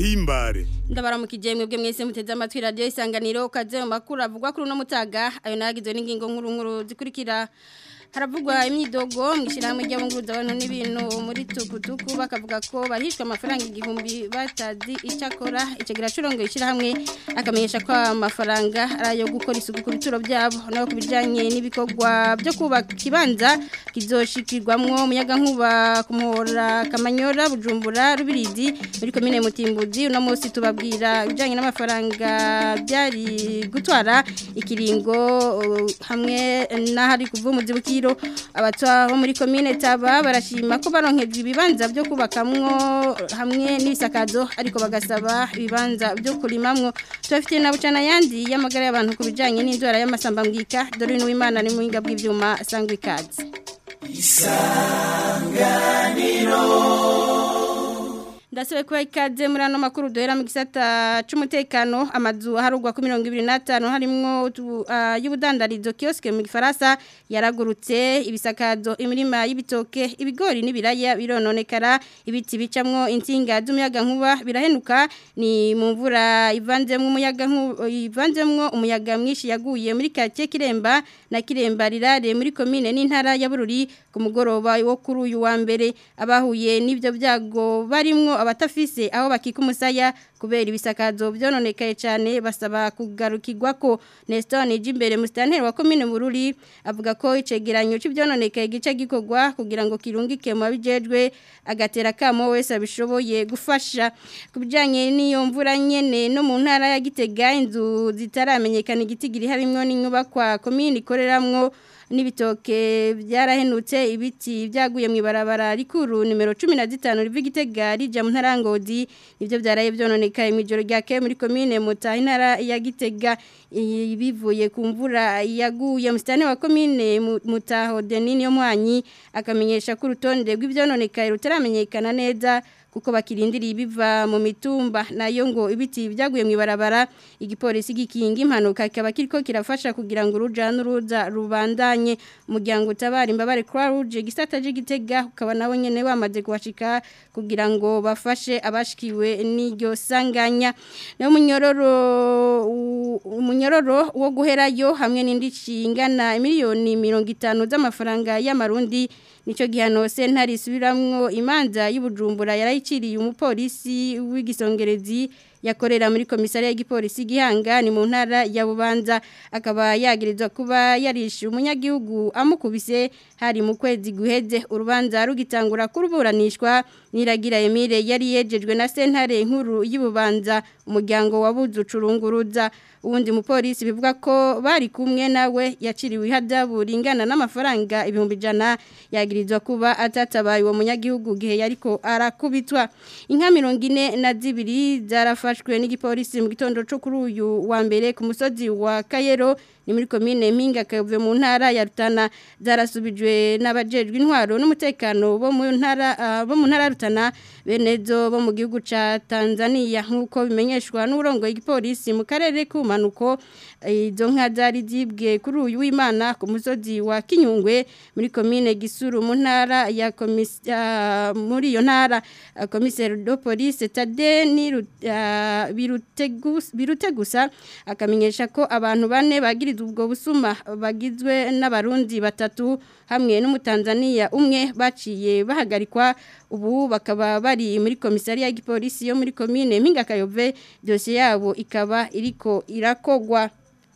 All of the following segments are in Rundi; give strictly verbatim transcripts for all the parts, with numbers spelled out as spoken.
tubahimbare. Ndabaramukije mwebwe mwese muteze amatwi radio Isanganiro kaze mu makuru avugwa kuri no mutaga ayo nagizwe n'ingingo nkuru nkuru zikurikira. Haravugwa imyidogo mwishirahamwe ry'abunguruza abantu n'ibintu muri tukutuku bakavuga ko barishwe amafaranga igihumbi batazi icakora icagira curongo ishirahamwe akamenyesha ko amafaranga arayo gukora isuku ku bituro byabo no kubijanye n'ibikorwa byo kubaka kibanza kizoshikirwamwo umuyaga nkuba kumuhora Kamanyora Bujumbura Rubirizi muri komine Mutimbuzi uno munsi tubabwira ibijanye n'amafaranga byari gutwara ikiringo hamwe n'ahari kuvumuzi bukiro abatwa bo muri komine Taba barashima ko baronkejwe ibibanza byo kubakamwo hamwe n'ibisakazo ariko bagasaba ibibanza byo kurimamwo tufite na bucana yandi y'amagara y'abantu kubijanye n'indwara y'amasambambwika dore n'uwimana ni muhinga bw'ivyuma sangwe ikaze Isanganiro Ndasebe kwa ikaze muri ano makuru dohera mu gisata c'umutekano amazu harugwa ku mirongo ibiri na tanu harimwo uh, y'ubudandarizo kioske mu Gifaransa yaragurutse ibisakazo imirima y'ibitoke ibigori n'ibiraya birononekara ibiti bicamwo insinga z'umuyaga nkuba birahenuka ni mu mvura ivanzemwo umuyaga nkuba ivanzemwo umuyaga mwinshi yaguye muri kake Kiremba na Kiremba rirare muri komine n'intara ya Bururi ku mugoroba wo kuri uyu wa mbere abahuye n'ivyo byago barimwo abatafise aho bakika umusaya kubera ibisakazo byononekaye cyane basaba kugarukirwa ko Nestor Nijimbere Mustanteri wa komine Bururi avuga ko icegeranyo cy'ibyononekaye gice gikorwa kugira ngo kirungike mu bijejwe agatera kamo wese abishoboye gufasha kubijanye n'iyo mvura nyene no mu ntara ya Gitega inzu zitaramenyekana igitigiri harimwo n'inyubakwa komine ikoreramwo n'ibitoke byarahenutse ibiti byaguye mu ibarabara rikuru nimero cumi na zitanu riva Gitega rija mu ntarangodi nivyo byaraye byononekaye mu ijoro ryake muri komine Muta intara ya Gitega bivuye ku mvura yaguye Mustanteri wa komine Muta Hodenini yo mwanyi akamenyesha ko urutonde rw'ivyononekaye rutaramenyekana neza kuko bakirindiriye ibiva mu mitumba nayo ngo ibiti byaguye mu ibarabara igipolisi gikinga impanuka kikaba kiriko kirafasha kugira ngo uruja n'uruza rubandanye umuryango utabara imbabare Croix Rouge gisata Gitega ukaba nawo nyene bamaze kuhashika kugira ngo bafashe abashikiwe n'iryo sanganya no munyororo umunyororo wo guherayo hamwe n'indici ingana miliyoni mirongo itanu z'amafaranga y'amarundi nico gihano sentari subiramwo imanza y'Ubujumbura yarayiciriye umupolisi w'igisongerezi yakorera muri komisariya y'igipolisi Gihanga ni mu ntara ya Bubanza akaba yagirizwa kuba yarishe umunyagihugu amukubise hari mu kwezi guheze urubanza rugitangura kuruburanishwa niragira Emile yari yejejwe na sentare nkuru y'Ububanza umuryango wabuze ucurunguruza uwundi mupolisi bivuga ko bari kumwe nawe yaciriwe ihadabu ringana n'amafaranga ibihumbi jana yagirizwa kuba atatabaye uwo munyagihugu gihe yariko arakubitwa inka mirongo ine na zibiri zarafashwe n'igipolisi mu gitondo cyo kuri uyu wa mbere ku musozi wa Kayero ni muri komine Mpinga kavuye mu ntara ya Rutana zarasubijwe n'abajejwe intwaro n'umutekano bo mu ntara uh, bo mu ntara Rutana benezo bo mu gihugu ca Tanzania nkuko bimenyeshwa n'urongo y'igipolisi mu karere kumanuko izo nka zari zibwe kuri uyu w'Imana ku musozi wa Kinyungwe muri komine Gisuru mu ntara ya komisiya muri iyo ntara commissaire de police Tade ni uh, birutegusa birutegusa akamenyesha ko abantu bane bagira ubwo busuma bagizwe n'abarundi batatu hamwe n'umutanzania umwe baciye bahagarikwa ubu bakaba bari muri komisariya y'igipolisi yo muri komine Mpinga Kayove dossier yabo ikaba iriko irakogwa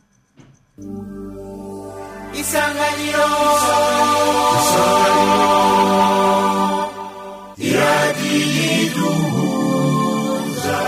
Isanganiro Isanganiro iradiduza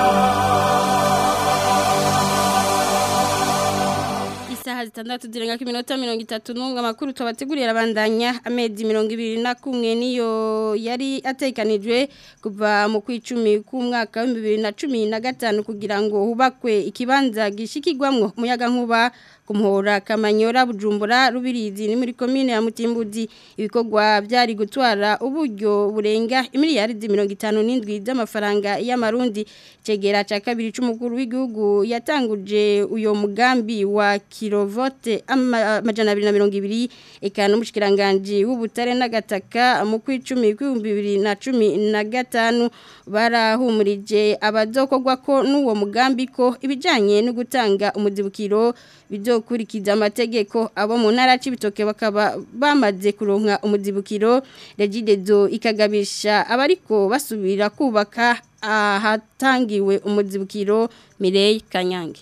zitandatu zirenga ku minota mirongo itatu n'umwe amakuru tubategurira abandanya amezi mirongo ibiri na kumwe niyo yari atekanijwe kuva mu kwicumi k'umwaka wa bibiri na cumi na gatanu kugira ngo hubakwe ikibanza gishikirwamwo umuyaga nkuba kumuhora Kamanyora Bujumbura Rubirizi ni muri commune ya Mutimbuzi ibikorwa byari gutwara uburyo burenga imiliyaridi mirongo itanu n'indwi z'amafaranga y'amarundi cegera ca kabiri c'umukuru w'igihugu yatanguje uyo mugambi wa kilovote amajana abiri na mirongo ibiri eka n'umushikiranganje w'ubutare n'agataka mu kwicumi kw'ibihumbi bibiri na cumi na gatanu barahumurije abazokogwa ko n'uwo mugambi ko ibijanye no gutanga umuzibukiro bizokurikiza amategeko abo mu ntara c'ibitoke bakaba bamaze kuronka umuzibukiro Regidezo ikagabisha abariko basubira kubaka ahatangiwe umuzibukiro Mireille Kanyange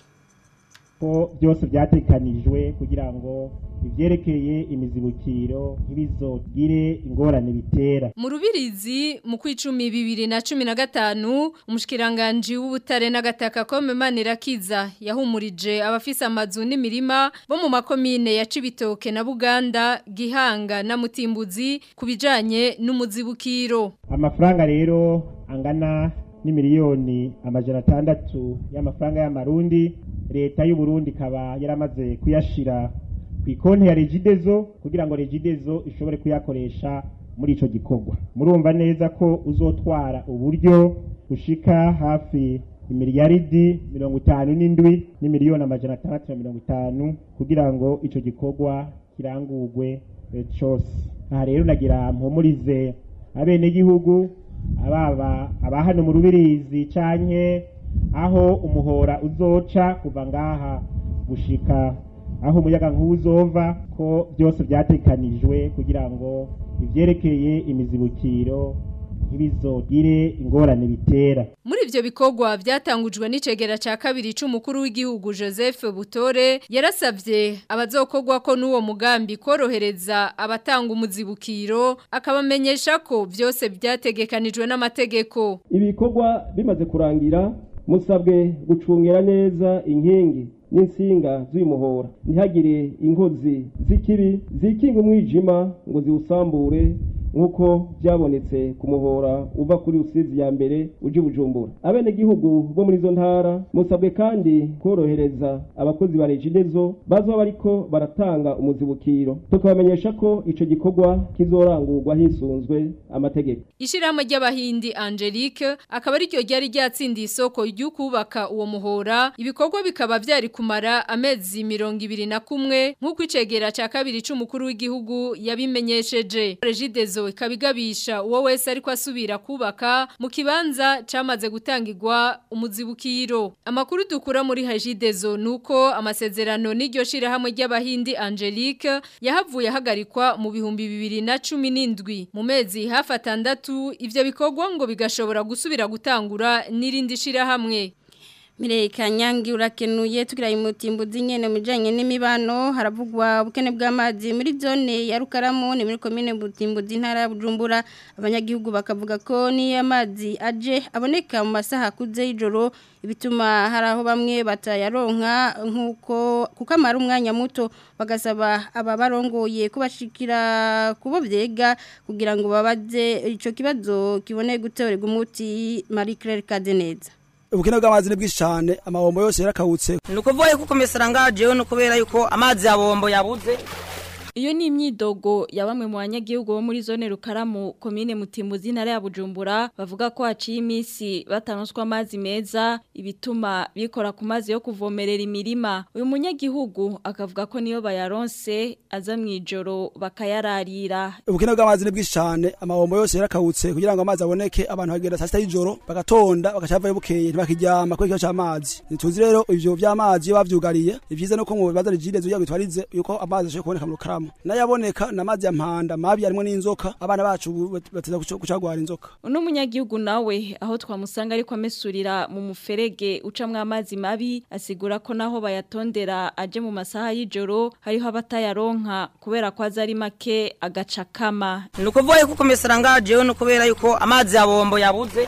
ko byose byatekanijwe kugira ngo ivyerekeye imizibukiro ntibizogire ingorane bitera mu Rubirizi mu kwicumi bibiri na cumi na gatanu umushikiranganje w'ubutare n'agataka ko Memanirakiza yahumurije abafise amazu n'imirima bo mu makomine ya Cibitoke na Buganda Gihanga na Mutimbuzi kubijanye n'umuzibukiro amafaranga rero angana ni miliyoni amajana atandatu y'amafaranga y'amarundi leta y'u Burundi kaba yaramaze kuyashira ku ikonti ya Regidezo kugira ngo Regidezo ishobore kuyakoresha muri ico gikorwa murumva neza ko uzotwara uburyo ushika hafi imiliyaridi mirongo itanu n'indwi ni miliyoni amajana atandatu na mirongo itanu kugira ngo ico gikorwa kirangurwe cyose aha rero nagira mpumurize abene gihugu ababa abahano mu Rubirizi canke aho umuhora uzoca kuva ngaha gushika aho umuyaga nk'uzova ko byose byatekanijwe kugira ngo ivyerekeye imizibukiro ntibizogire ingorane bitera muri ivyo bikorwa byatangujwe n'icegera ca kabiri c'umukuru w'igihugu Joseph Butore yarasavye abazokogwa ko n'uwo mugambi korohereza abatanga umuzibukiro akabamenyesha ko byose byategekanijwe n'amategeko ibikorwa bimaze kurangira musabwe gucungera neza inkingi n'insinga z'umuhora ntihagire inkozi z'ikibi zikinga umwijima ngo ziwusambure nkuko byabonetse ku muhora uva kuri Rusizi ya mbere uje Bujumbura abene gihugu bo muri zo ntara musabwe kandi korohereza abakozi ba Regidezo bazo bariko baratanga umuzibukiro tukabamenyesha ko ico gikorwa kizorangurwa hisunzwe amategeko ishiramo ry'abahindi Angelique akaba ari ryo ryari ryatsindiye isoko ry'ukubaka uwo muhora ibikorwa bikaba byari kumara amezi mirongo ibiri na kumwe nkuko icegera ca kabiri c'umukuru w'igihugu yabimenyesheje Regidezo ikabigabisha uwo wese ariko asubira kubaka mu kibanza camaze gutangirwa umuzibukiro amakuru dukura muri Regidezo nuko amasezerano n'iryo shira hamwe ry'abahindi Angelique yahavuye hagarikwa mu bihumbi bibiri na cumi n'indwi mu mezi hafatandatu ivyo bikorwa ngo bigashobora gusubira gutangura n'irindi shira hamwe Mireille Kanyange urakenuye tugira imutimbuzi nyene mujanye n'imibano haravugwa ubukene bw'amazi muri zone ya Rukaramu ni muri commune Butimbuzi ntara ya Bujumbura abanyagihugu bakavuga ko ni amazi aje aboneka mu masaha kuze y'ijoro ibituma haraho bamwe batayaronka nkuko kukamara umwanya muto bagasaba aba barongoye kubashikira kubo vyega kugira ngo babaze ico kibazo kibone gutorerwa umuti Marie Claire Kadeneza ubukene bw'amazi ni bwinshi cyane amabombo yose yarakawutse nukuvuye kuko mesera ngaje no kubera yuko amazi yabombo yabuze Iyo ni imyidogo ya bamwe mu banyagihugu bo muri zone Rukaramu komine Mutimbuzi ntara ya Bujumbura bavuga ko haciye iminsi batanonswa amazi meza ibituma bikora ku mazi yo kuvomerera imirima uyu munyagihugu akavuga ko niyo bayaronse aza mwijoro bakayararira ubukene bw'amazi ni bwinshi cyane amabombo yose yarakawutse kugira ngo amazi aboneke abantu bagenda saa sita y'ijoro bagatonda bagacavayo bukeye ntibakiryama kuri cyo cy'amazi nituzi rero ivyo vy'amazi yo bavyugariye ivyiza no ko mu bibazo rigidezo yago twarize yuko amazi ashobora kuboneka mu Rukaramu nayaboneka namazi ya mpanda mabi arimo n'inzoka abana bacu bateza kucagwara inzoka uno munyagihugu nawe aho twamusanga ariko amesurira mu muferege ucamwe amazi mabi asigura ko naho bayatondera aje mu masaha y'ijoro hariho abatayaronka kubera ko azari make agacakama nukuvuye kuko mesera ngaje no kubera yuko amazi yabombo yabuze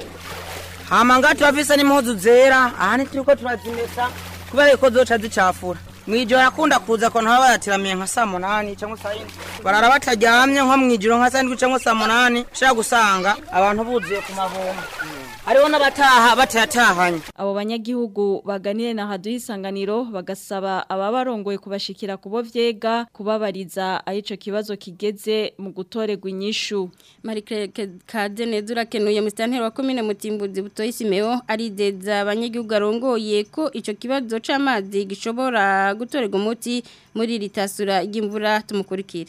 hama ngati bafisa n'impuzu zera ahani turiko turazimesa kubera yuko zoca zicafura mwijoro akunda kuza ko ntaba bayatiramiye nka saa munani cyangwa saa yine barara bataryamye nko mwijoro nka saa ndwi cyangwa saa munani shaka gusanga abantu buzuye ku mavoma hariho n'abataha batayatahanye. Abo banyagihugu baganire na hadu isanganiro bagasaba ababarongoye kubashikira kubo vyega kubabariza ayico kibazo kigeze mu gutorerwa inyishu. Marie Kadene durakenuye mu stantero wa commune Mutimbuzi butoyi Simeo arideza abanyagihugu arongoye ko ico kibazo c'amazi gishobora gutorerwa umuti muri ritasura y'imvura tumukurikire.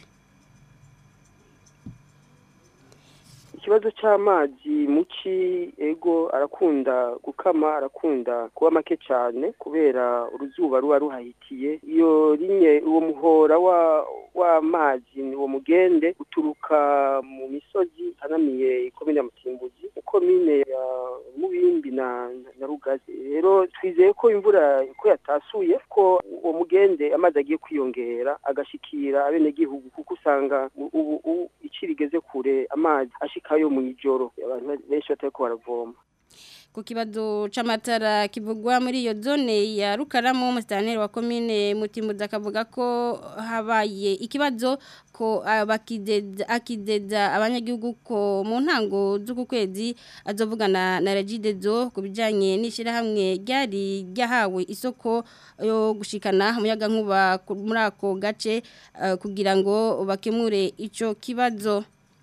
Ikibazo c'amazi muci ego arakunda gukama arakunda kuba make cyane kubera uruzuba ruba ruhahitiye iyo rinye uwo muhora wa w'amazi uwo mugende uturuka mu misozi anamiye ikomine ya Mutimbuzi ikomine ya Mubimbi na na Rugazi rero twizeye ko imvura ko yatasuye ko uwo mugende amazi agiye kwiyongera agashikira abene gihugu kuko usanga ubu icirigeze kure amazi ashika yo mu ijoro abantu benshi batako baravoma. Ku kibazo c'amatara kivugwa muri iyo zone ya Rukaramu mu stantero wa commune Mutimbuzi akavuga ko habaye ikibazo ko abakideza akideza abanyagihugu ko mu ntango z'ukwezi azovugana na Regidezo kubijanye n'ishira hamwe ryari ryahawe isoko yo gushikana umuyaga nkuba muri ako gace uh, kugira ngo bakemure ico kibazo.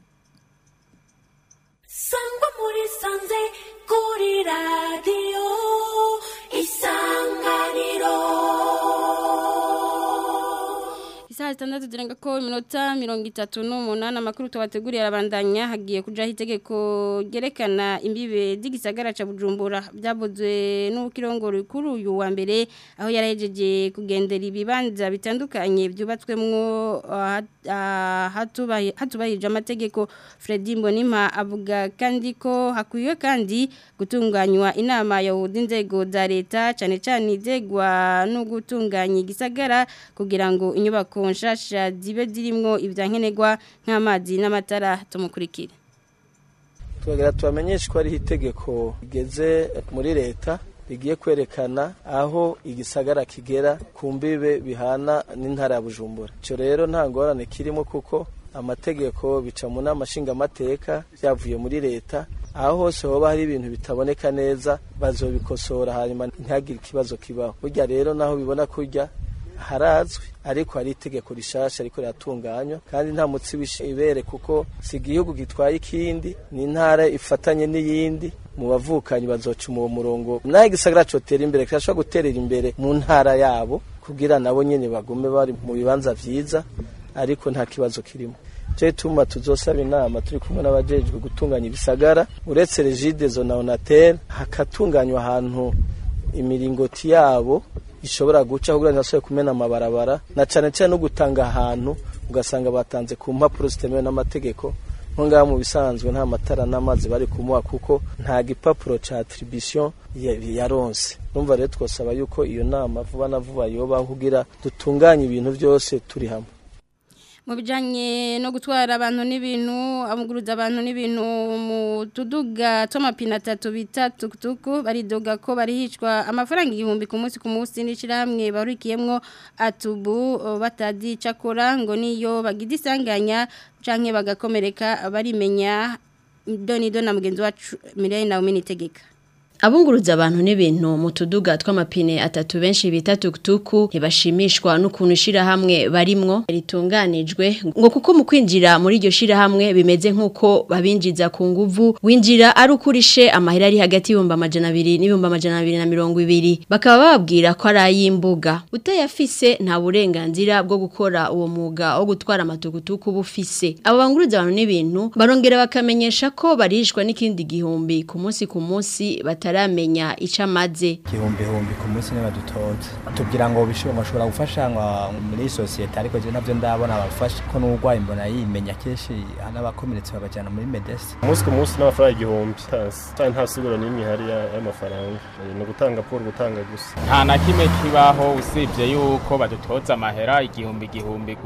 Sangwa muri sanze kuri radio Isanganiro. Isaha zitandatu zirenga ko iminota mirongo itatu n'umunani amakuru tubateguriye arabandanya hagiye kujaho itegeko ryerekana imbibe z'igisagara ca Bujumbura byavuzwe n'ukirongoro kuri uyu wa mbere aho yarahejeje kugendera ibibanza bitandukanye byubatswemwo hatubahirije amategeko. Fredy Mbonimpa avuga kandi ko hakwiye kandi gutunganywa inama yahuza inzego za leta cyane cyane izegwa no gutunganya igisagara kugira ngo inyubako nshasha zibe zirimwo ivyankenerwa nk'amazi n'amatara tumukurikire. Twagera tubamenyesha ko ari itegeko rigeze muri leta rigiye kwerekana aho igisagara kigera ku mbibe bihana n'intara ya Bujumbura. Cyo rero nta ngorane kirimo kuko amategeko bica mu namashinga amateka byavuye muri leta aho hose hoba hari ibintu bitaboneka neza bazobikosora hanyuma ntihagire ikibazo kibaho. Burya rero naho bibona kurya harazwi ariko hari itegeko rishasha ariko riratunganywa kandi nta mutsi w'ibere kuko si igihugu gitwaye ikindi ni intara ifatanye n'iyindi mu bavukanyi bazoca mu murongo naho igisagara cotera imbere kirashobora guterera imbere mu ntara yabo kugira nabo nyene bagume bari mu bibanza vyiza ariko nta kibazo kirimo. Je tuma tuzosaba inama turi kumwe n'abajejwe gutunganya ibisagara uretse Regidezo na Onatel hakatunganywa ahantu imiringoti yabo ishobora guca kugira ngo nashobe kumena amabarabara na cyane cyane no gutanga ahantu ugasanga batanze ku mpapuro zitemewe n'amategeko nko ngaha mu bisanzwe nta matara n'amazi bari kumuha kuko nta gipapuro ca attribution yaronse. Numva rero twosaba yuko iyo nama vuba na vuba yoba kugira dutunganye ibintu byose turi hamwe. Mu bijanye no gutwara abantu n'ibintu amuguruza abantu n'ibintu mu tuduga tw'amapine atatu bita tukutuku baridoga ko barihicwa amafaranga igihumbi ku munsi ku munsi n'ishirahamwe barukiyemwo atubu batadi cakora ngo niyo bagida isanganya canke bagakomereka barimenya doni dona mugenzi wacu Mireille na Uminitegeka. Abunguruza abantu n'ibintu mu tuduga tw'amapine atatu benshi bita tukutuku ntibashimishwa n'ukuntu shira hamwe barimwo ritunganijwe ngo kuko mu kwinjira muri iryo shira hamwe bimeze nkuko babinjiza ku nguvu winjira ari ukurishe amahera ari hagati y'ibihumbi amajana abiri n'ibihumbi amajana abiri na mirongo ibiri bakaba bababwira ko ari ay'imbuga utayafise nta burenganzira bwo gukora uwo mwuga wo gutwara amatukutuku bufise. Abo banguruza abantu n'ibintu barongera bakamenyesha ko barishwa n'ikindi gihumbi ku munsi ku munsi bataramenya icamaze igihumbi humbi ku munsi n'abadutoza tubwira ngo bishobora bashobora gufashanywa muri societe ariko je navyo ndabona abafasha ko n'ugwaye mbona yimenya keshi anabakomeretse babajana muri medecine umunsi ku munsi n'amafaranga igihumbi cyane nta siguro n'imwe hari y'amafaranga no gutanga pour gutanga gusa nta na kimwe kibaho usibye yuko badutoza amahera igihumbi igihumbi gusa.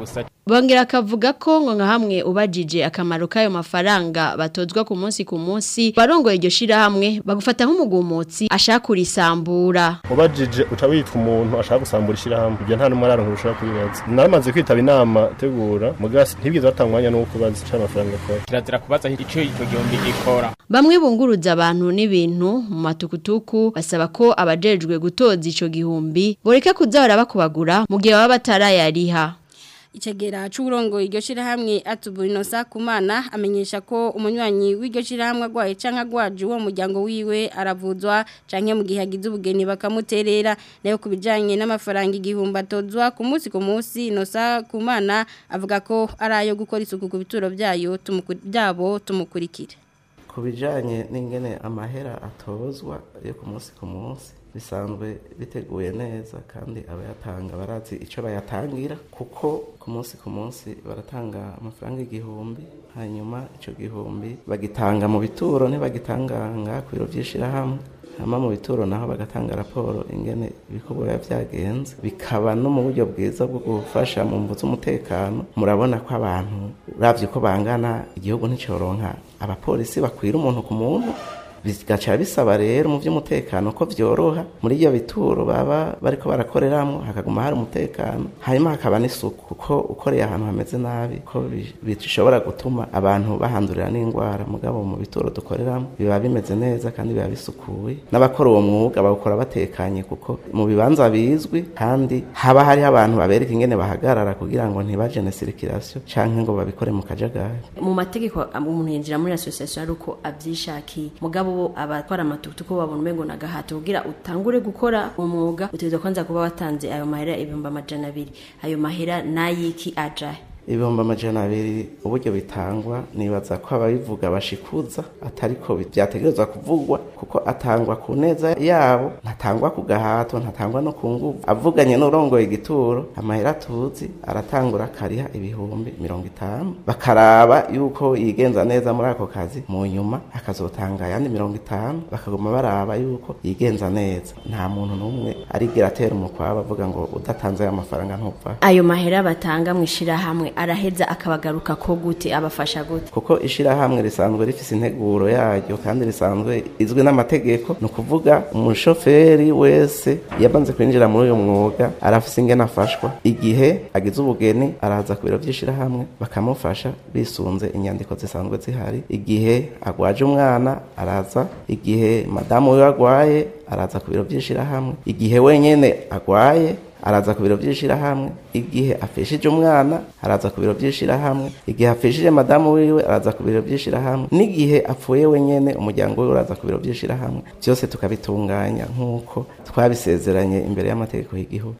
bongera akavuga ko ngo nka hamwe ubajije akamaro k'ayo mafaranga batozwa ku munsi ku munsi barongoye iryo shirahamwe bagufata nk'umugumutsi ashaka kurisambura ubajije uca witwa umuntu ashaka gusambura ishirahamwe ibyo nta numwe araronka ushaka kubibaza naramaze kwitaba inama tegura mugasi ntibwize batangwanya no kubaza cyane amafaranga akora kirazira kubaza icyo icyo gihombi gikora bamwe bunguruza abantu n'ibintu mu matukutuku basaba ko abajejwe gutoza ico gihumbi boreka kuza barabakubagura mu gihe baba batarayariha Ichegera churongo iryo shirahamwe Atubinosa Kumana amenyesha ko umunywanyi w'iryo shirahamwe agwaye canka gwaje uwo muryango wiwe aravuzwa canke mu gihe agize ubugeni bakamuterera nayo kubijanye n'amafaranga igihumba tozwa ku munsi ku munsi Nosa Kumana avuga ko arayo gukora isuku ku bituro byayo tumukurabo tumukurikire kubijanye n'ingene amahera atozwa yo ku munsi ku munsi bisanzwe biteguye neza kandi abayatanga barazi icyo bayatangira kuko ku munsi ku munsi baratanga amafaranga igihumbi hanyuma icyo gihumbi bagitanga mu bituro ntibagitanganga ku biro by'ishirahamwe hama mu bituro naho bagatanga raporo ingene ibikorwa biba byagenze bikaba no mu buryo bwiza bwo gufasha mu mvu z'umutekano murabona ko abantu uravye ko bangana igihugu nticoronka abapolisi bakwira umuntu ku muntu bigaca bisaba rero mu by'umutekano ko vyoroha muri iyo bituro baba bariko barakoreramwo hakaguma hari umutekano hanyuma hakaba n'isuku kuko ukoreye ahantu hameze nabi ko bishobora gutuma abantu bahandurira n'indwara mugabo mu bituro dukoreramo biba bimeze neza kandi biba bisukuye n'abakora uwo mwuga bawukora batekanye kuko mu bibanza bizwi kandi haba hari abantu babereka ingene bahagarara kugira ngo ntibajene circulation canke ngo babikore mu kajagari mu mategeko umuntu yinjira muri association aruko avyishaki mugabo abatwara amatukutuku babona umengo nagahato kugira utangure gukora umwuga utegerezwa kwanza kuba watanze ayo mahera ibihumbi amajana abiri ayo mahera nayiki ajahe ibihumbi amajana abiri uburyo bitangwa nibaza ko ababivuga bashikuza atariko byategerezwa kuvugwa kuko atangwa ku neza yabo ntatangwa ku gahato ntatangwa no ku nguvu avuganye n'urongoye igituro amahera tuzi aratangura kariha ibihumbi mirongo itanu bakaraba yuko yigenza neza muri ako kazi mu nyuma akazotanga yandi mirongo itanu bakaguma baraba yuko yigenza neza nta muntu n'umwe arigira atera umukwabo avuga ngo udatanze ayo mafaranga ntupfa ayo mahera batanga mwishira hamwe araheza akabagaruka ko gute abafasha gute kuko ishirahamwe risanzwe rifise integuro yaryo kandi risanzwe izwi n'amategeko no kuvuga umushoferi wese yabanze kwinjira muri uyu mwuga arafise ingene afashwa igihe agize ubugeni araza ku biro by'ishirahamwe bakamufasha bisunze inyandiko zisanzwe zihari igihe agwaje umwana araza igihe madamu we agwaye araza ku biro by'ishirahamwe igihe wenyene agwaye araza ku biro by'ishirahamwe igihe afeshije umwana araza ku biro by'ishirahamwe igihe afeshije madamu wiwe araza ku biro by'ishirahamwe n'igihe apfuye wenyene umuryango we uraza ku biro by'ishirahamwe byose tukabitunganya nk'uko twabisezeranye imbere y'amategeko y'igihugu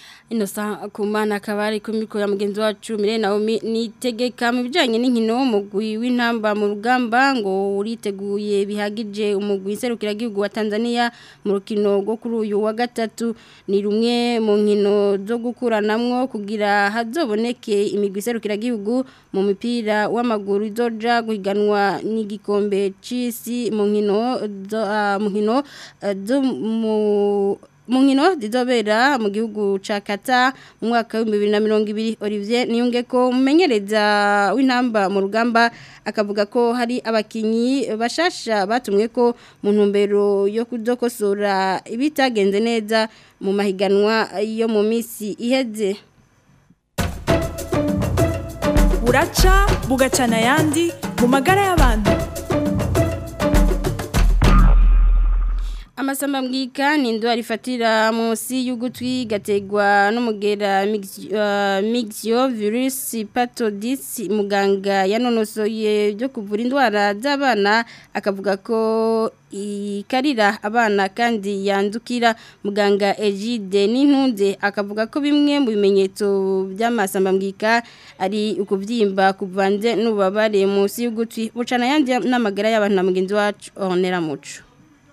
Inosa Kumana kabari kumiko ya mugenzi wacu Mire Naomi nitegeka mu bijanye n'inkino umugwi w'intamba mu rugamba ngo uriteguye bihagije umugwi serukira gihugu wa Tanzania mu rukino rwo kuri uyu wa gatatu ni rumwe mu nkino zo gukuranamwo kugira hazoboneke imigwi serukira gihugu mu mipira w'amaguru izoja guhiganwa n'igikombe c'isi mu nkino uh, mu nkino uh, zo mu Mungino dizobera mu gihugu ca Qatar mu mwaka wa bibiri na mirongo ibiri Olivier Niyunge ko mumenyereza w'intamba mu rugamba akavuga ko hari abakinyi bashasha batumwe ko mu ntumbero yo kudokosora ibitagenze neza mu mahiganwa yo mu misi iheze buraca bugacana yandi mu magara y'abantu Amasamba mbwika ni indwara ifatira munsi y'ugutwi gategwa n'umugera uh, mixio virus pathodis muganga yanonosoye byo kuvura indwara z'abana akavuga ko ikarira abana kandi yandukira muganga Egide n'intunze akavuga ko bimwe mu bimenyetso by'amasamba mbwika ari ukubyimba kuvanze n'ubabare munsi y'ugutwi bucana yandi n'amagara y'abantu na mugenzi wacu Honera Muco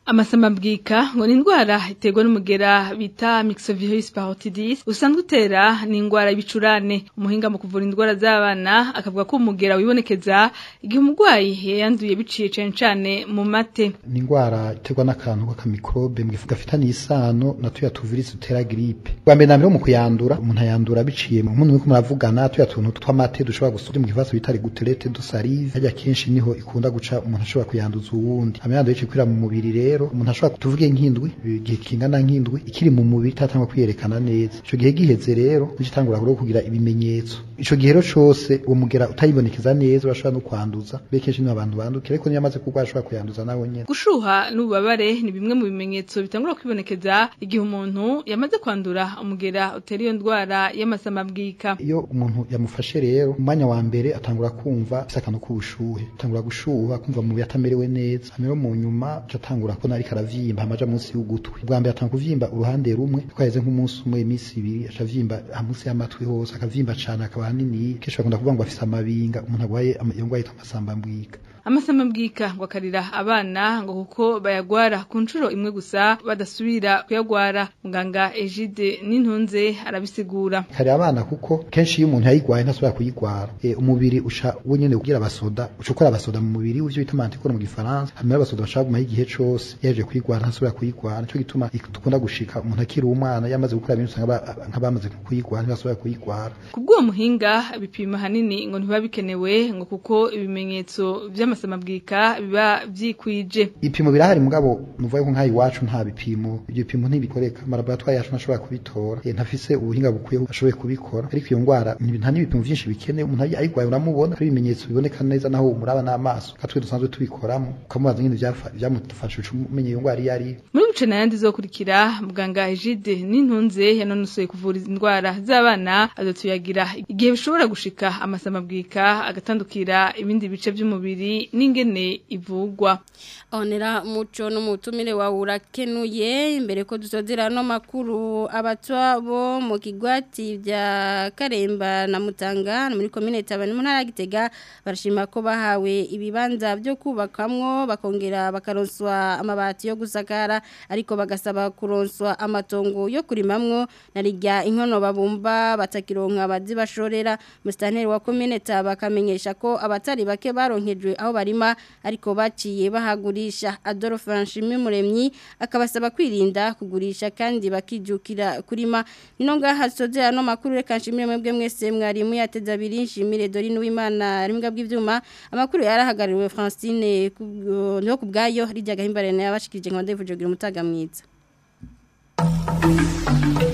Amasamabwika ngo ni indwara iterwa n'umugera bita myxovirus parotidis usanzwe utera ni indwara y'ibicurane. Umuhinga mu kuvura indwara z'abana akavuga ko umugera wibonekeza igihe umurwayi yanduye biciye cyane cyane mu mate. Ni indwara iterwa n'akantu k'akamikrobe mu gifuka gafitanye isano na tuya tuvirus utera grippe. Bwa mbere namwe mu kuyandura umuntu ayandura biciye mu muntu muravugana tuya tuntu tw'amate dushobora gusubira mu kivaso bitari guterete do salive hajya kenshi niho ikunda guca umuntu ashobora kuyanduza uwundi. Amyanduye kwira mu mubiri rero umuntu ashobora kutuvuge nk'indwi igihe kingana nk'indwi ikiri mu mubiri tatangwa kwiyerekana neza. Ico gihe giheze rero ugitangura kuro kugira ibimenyetso. Ico gihe rero cose uwo mugera utayibonekeza neza bashobora no kwanduza. Bekenshi ni abantu bandukira ariko niyo amaze kugwa ashobora kuyanduza nawe nyene. Gushuha n'ububabare ni bimwe mu bimenyetso bitangura kwibonekeza igihe umuntu yamaze kwandura umugera utera iyo ndwara y'amasamabwika. Iyo umuntu yamufashe rero umwanya wa mbere atangura kumva isakano k'ubushuhe. Atangura gushuha kumva mu yatamerewe neza. Amero mu nyuma atangura ko nari karavimba amaja munsi y'ugutwi. Bwa mbere atanga kuvimba uruhande rumwe twaheze nk'umunsi umwe imisi ibiri acavimba munsi y'amatwi hose akavimba cyane akaba hanini kesho akunda kuvuga ngo afise amabinga umuntu agwaye yongwaye amasambambwika. Amasamabwika ngo akarira abana ngo kuko bayagwara ku nshuro imwe gusa badasubira kuyagwara. Muganga Egide Nintunze arabisigura. Karira abana kuko kenshi iyo umuntu yayigwaye ntasubira kuyigwara. E, umubiri usha wenyene kugira abasoda ucukora abasoda mu mubiri uvyo bita mantikoro mu gifaransa hamwe abasoda bashaka guma igihe cose yaje kuyigwara ntasubira kuyigwara. Nico gituma tukunda gushika umuntu akiri umwana yamaze gukora ibintu usanga nk'abamaze kuyigwara ntasubira kuyigwara. Kubwo muhinga bipima hanini ngo ntiba bikenewe ngo kuko ibimenyetso vya amasamabwika biba vyikwije. Ipimo birahari mugabo nuvuye ko nkayi wacu nta bipimo. Ibyo bipimo ntibikoreka laboratoire yacu nashobora kubitora. E, ntafise ubuhinga bukwiye ashoboye kubikora. Ariko iyo ngwara nta n'ibipimo vyinshi bikenewe umuntu ayigwaye uramubona ari ibimenyetso biboneka neza naho umuraba n'amaso. Katwe dusanzwe tubikoramo ukamubaza nyine byamufasha umenye iyo ngwara iyo ari. Muri buce nayandi zokurikira muganga Egide Nintunze yanonosoye kuvura indwara z'abana azotuyagira igihe bishobora gushika amasamabwika agatandukira ibindi bice by'umubiri n'ingene ivugwa. Onera muco n'umutumire wa urakenuye imbere ko dusozera no makuru abatwa bo mu kigwati bya Karemba na Mutanga muri commune Tabani mu ntara Gitega barashima ko bahawe ibibanza byo kubakamwo bakongera bakaronswa amabati yo gusakara ariko bagasaba kuronswa amatongo yo kurimamwo narijya inkono babumba batakironka bazibashorera. Mustanteri wa commune Tabakamenyesha ko abatari bake baronkejwe aho barima ariko baciye bahagurisha. Adolphe Nshimi Muremyi akabasaba kwirinda kugurisha kandi bakijukira kurima. Nino ngaha sozera no makuru reka nshimire mwebwe mwese mwari muyateza abiri nshimire Dorine Uwimana rimbwa bw'ivyuma amakuru yarahagariwe Francine no kubgayo rijya gahimbarene yabashikije nkonde vujogera umutaga mwiza.